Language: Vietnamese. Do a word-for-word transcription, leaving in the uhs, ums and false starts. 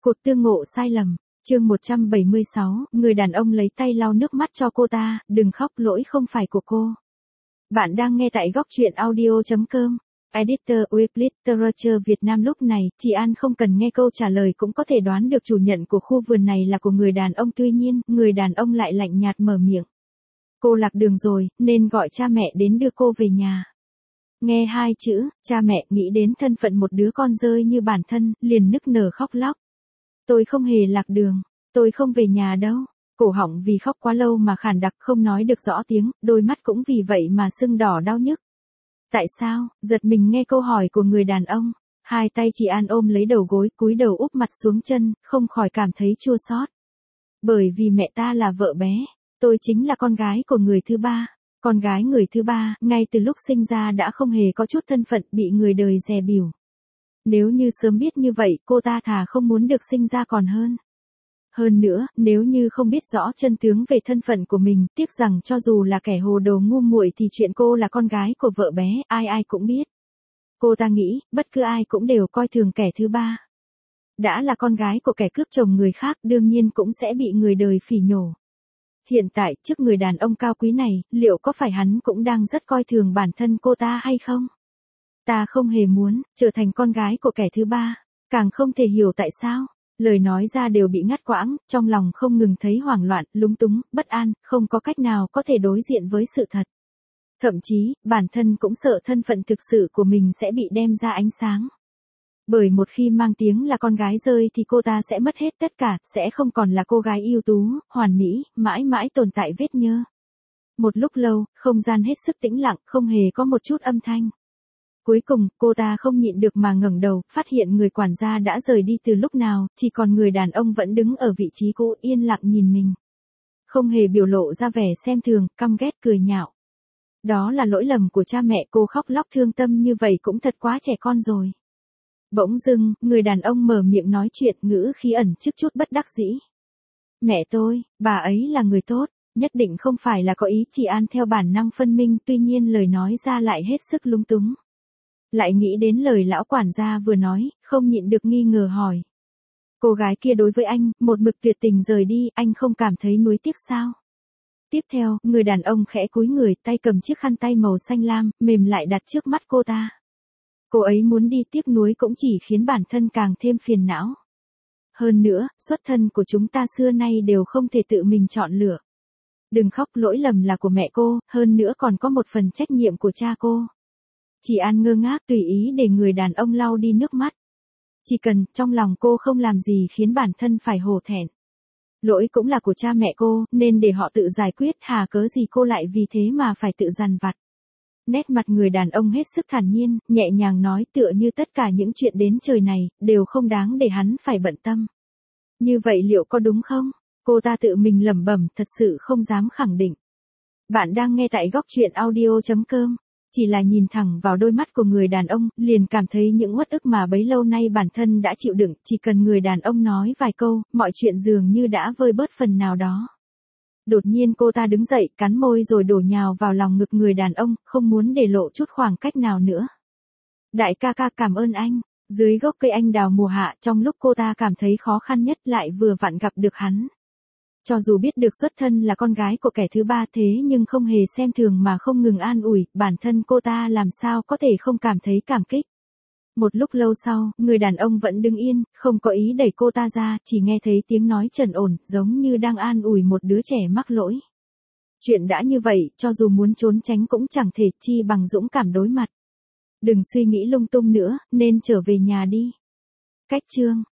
Cuộc tương ngộ sai lầm, chương một trăm bảy mươi sáu, người đàn ông lấy tay lau nước mắt cho cô ta, đừng khóc, lỗi không phải của cô. Bạn đang nghe tại góc truyện audio chấm com. Editor web Literature Việt Nam. Lúc này, chị An không cần nghe câu trả lời cũng có thể đoán được chủ nhận của khu vườn này là của người đàn ông, tuy nhiên, người đàn ông lại lạnh nhạt mở miệng. Cô lạc đường rồi, nên gọi cha mẹ đến đưa cô về nhà. Nghe hai chữ, cha mẹ, nghĩ đến thân phận một đứa con rơi như bản thân, liền nức nở khóc lóc. Tôi không hề lạc đường, tôi không về nhà đâu. Cổ họng vì khóc quá lâu mà khản đặc không nói được rõ tiếng, đôi mắt cũng vì vậy mà sưng đỏ đau nhức. Tại sao? Giật mình nghe câu hỏi của người đàn ông. Hai tay chị An ôm lấy đầu gối, cúi đầu úp mặt xuống chân, không khỏi cảm thấy chua xót. Bởi vì mẹ ta là vợ bé, tôi chính là con gái của người thứ ba. Con gái người thứ ba, ngay từ lúc sinh ra đã không hề có chút thân phận, bị người đời dè bỉu. Nếu như sớm biết như vậy, cô ta thà không muốn được sinh ra còn hơn. Hơn nữa, nếu như không biết rõ chân tướng về thân phận của mình, tiếc rằng cho dù là kẻ hồ đồ ngu muội thì chuyện cô là con gái của vợ bé, ai ai cũng biết. Cô ta nghĩ, bất cứ ai cũng đều coi thường kẻ thứ ba. Đã là con gái của kẻ cướp chồng người khác, đương nhiên cũng sẽ bị người đời phỉ nhổ. Hiện tại, trước người đàn ông cao quý này, liệu có phải hắn cũng đang rất coi thường bản thân cô ta hay không? Ta không hề muốn trở thành con gái của kẻ thứ ba, càng không thể hiểu tại sao. Lời nói ra đều bị ngắt quãng, trong lòng không ngừng thấy hoảng loạn, lúng túng, bất an, không có cách nào có thể đối diện với sự thật. Thậm chí, bản thân cũng sợ thân phận thực sự của mình sẽ bị đem ra ánh sáng. Bởi một khi mang tiếng là con gái rơi thì cô ta sẽ mất hết tất cả, sẽ không còn là cô gái ưu tú, hoàn mỹ, mãi mãi tồn tại vết nhơ. Một lúc lâu, không gian hết sức tĩnh lặng, không hề có một chút âm thanh. Cuối cùng, cô ta không nhịn được mà ngẩng đầu, phát hiện người quản gia đã rời đi từ lúc nào, chỉ còn người đàn ông vẫn đứng ở vị trí cũ yên lặng nhìn mình. Không hề biểu lộ ra vẻ xem thường, căm ghét, cười nhạo. Đó là lỗi lầm của cha mẹ, cô khóc lóc thương tâm như vậy cũng thật quá trẻ con rồi. Bỗng dưng, người đàn ông mở miệng nói chuyện, ngữ khí ẩn chứa chút bất đắc dĩ. Mẹ tôi, bà ấy là người tốt, nhất định không phải là có ý. Chị An theo bản năng phân minh, tuy nhiên lời nói ra lại hết sức lung túng. Lại nghĩ đến lời lão quản gia vừa nói, không nhịn được nghi ngờ hỏi. Cô gái kia đối với anh, một mực tuyệt tình rời đi, anh không cảm thấy nuối tiếc sao? Tiếp theo, người đàn ông khẽ cúi người, tay cầm chiếc khăn tay màu xanh lam, mềm lại đặt trước mắt cô ta. Cô ấy muốn đi, tiếc nuối cũng chỉ khiến bản thân càng thêm phiền não. Hơn nữa, xuất thân của chúng ta xưa nay đều không thể tự mình chọn lựa. Đừng khóc, lỗi lầm là của mẹ cô, hơn nữa còn có một phần trách nhiệm của cha cô. Chị An ngơ ngác tùy ý để người đàn ông lau đi nước mắt. Chỉ cần, trong lòng cô không làm gì khiến bản thân phải hổ thẹn. Lỗi cũng là của cha mẹ cô, nên để họ tự giải quyết, hà cớ gì cô lại vì thế mà phải tự dằn vặt. Nét mặt người đàn ông hết sức thản nhiên, nhẹ nhàng nói, tựa như tất cả những chuyện đến trời này, đều không đáng để hắn phải bận tâm. Như vậy liệu có đúng không? Cô ta tự mình lẩm bẩm, thật sự không dám khẳng định. Bạn đang nghe tại góc truyện audio chấm com. Chỉ là nhìn thẳng vào đôi mắt của người đàn ông, liền cảm thấy những uất ức mà bấy lâu nay bản thân đã chịu đựng, chỉ cần người đàn ông nói vài câu, mọi chuyện dường như đã vơi bớt phần nào đó. Đột nhiên cô ta đứng dậy, cắn môi rồi đổ nhào vào lòng ngực người đàn ông, không muốn để lộ chút khoảng cách nào nữa. Đại ca ca, cảm ơn anh. Dưới gốc cây anh đào mùa hạ, trong lúc cô ta cảm thấy khó khăn nhất, lại vừa vặn gặp được hắn. Cho dù biết được xuất thân là con gái của kẻ thứ ba, thế nhưng không hề xem thường mà không ngừng an ủi, bản thân cô ta làm sao có thể không cảm thấy cảm kích. Một lúc lâu sau, người đàn ông vẫn đứng yên, không có ý đẩy cô ta ra, chỉ nghe thấy tiếng nói trầm ổn, giống như đang an ủi một đứa trẻ mắc lỗi. Chuyện đã như vậy, cho dù muốn trốn tránh cũng chẳng thể, chi bằng dũng cảm đối mặt. Đừng suy nghĩ lung tung nữa, nên trở về nhà đi. Cách chương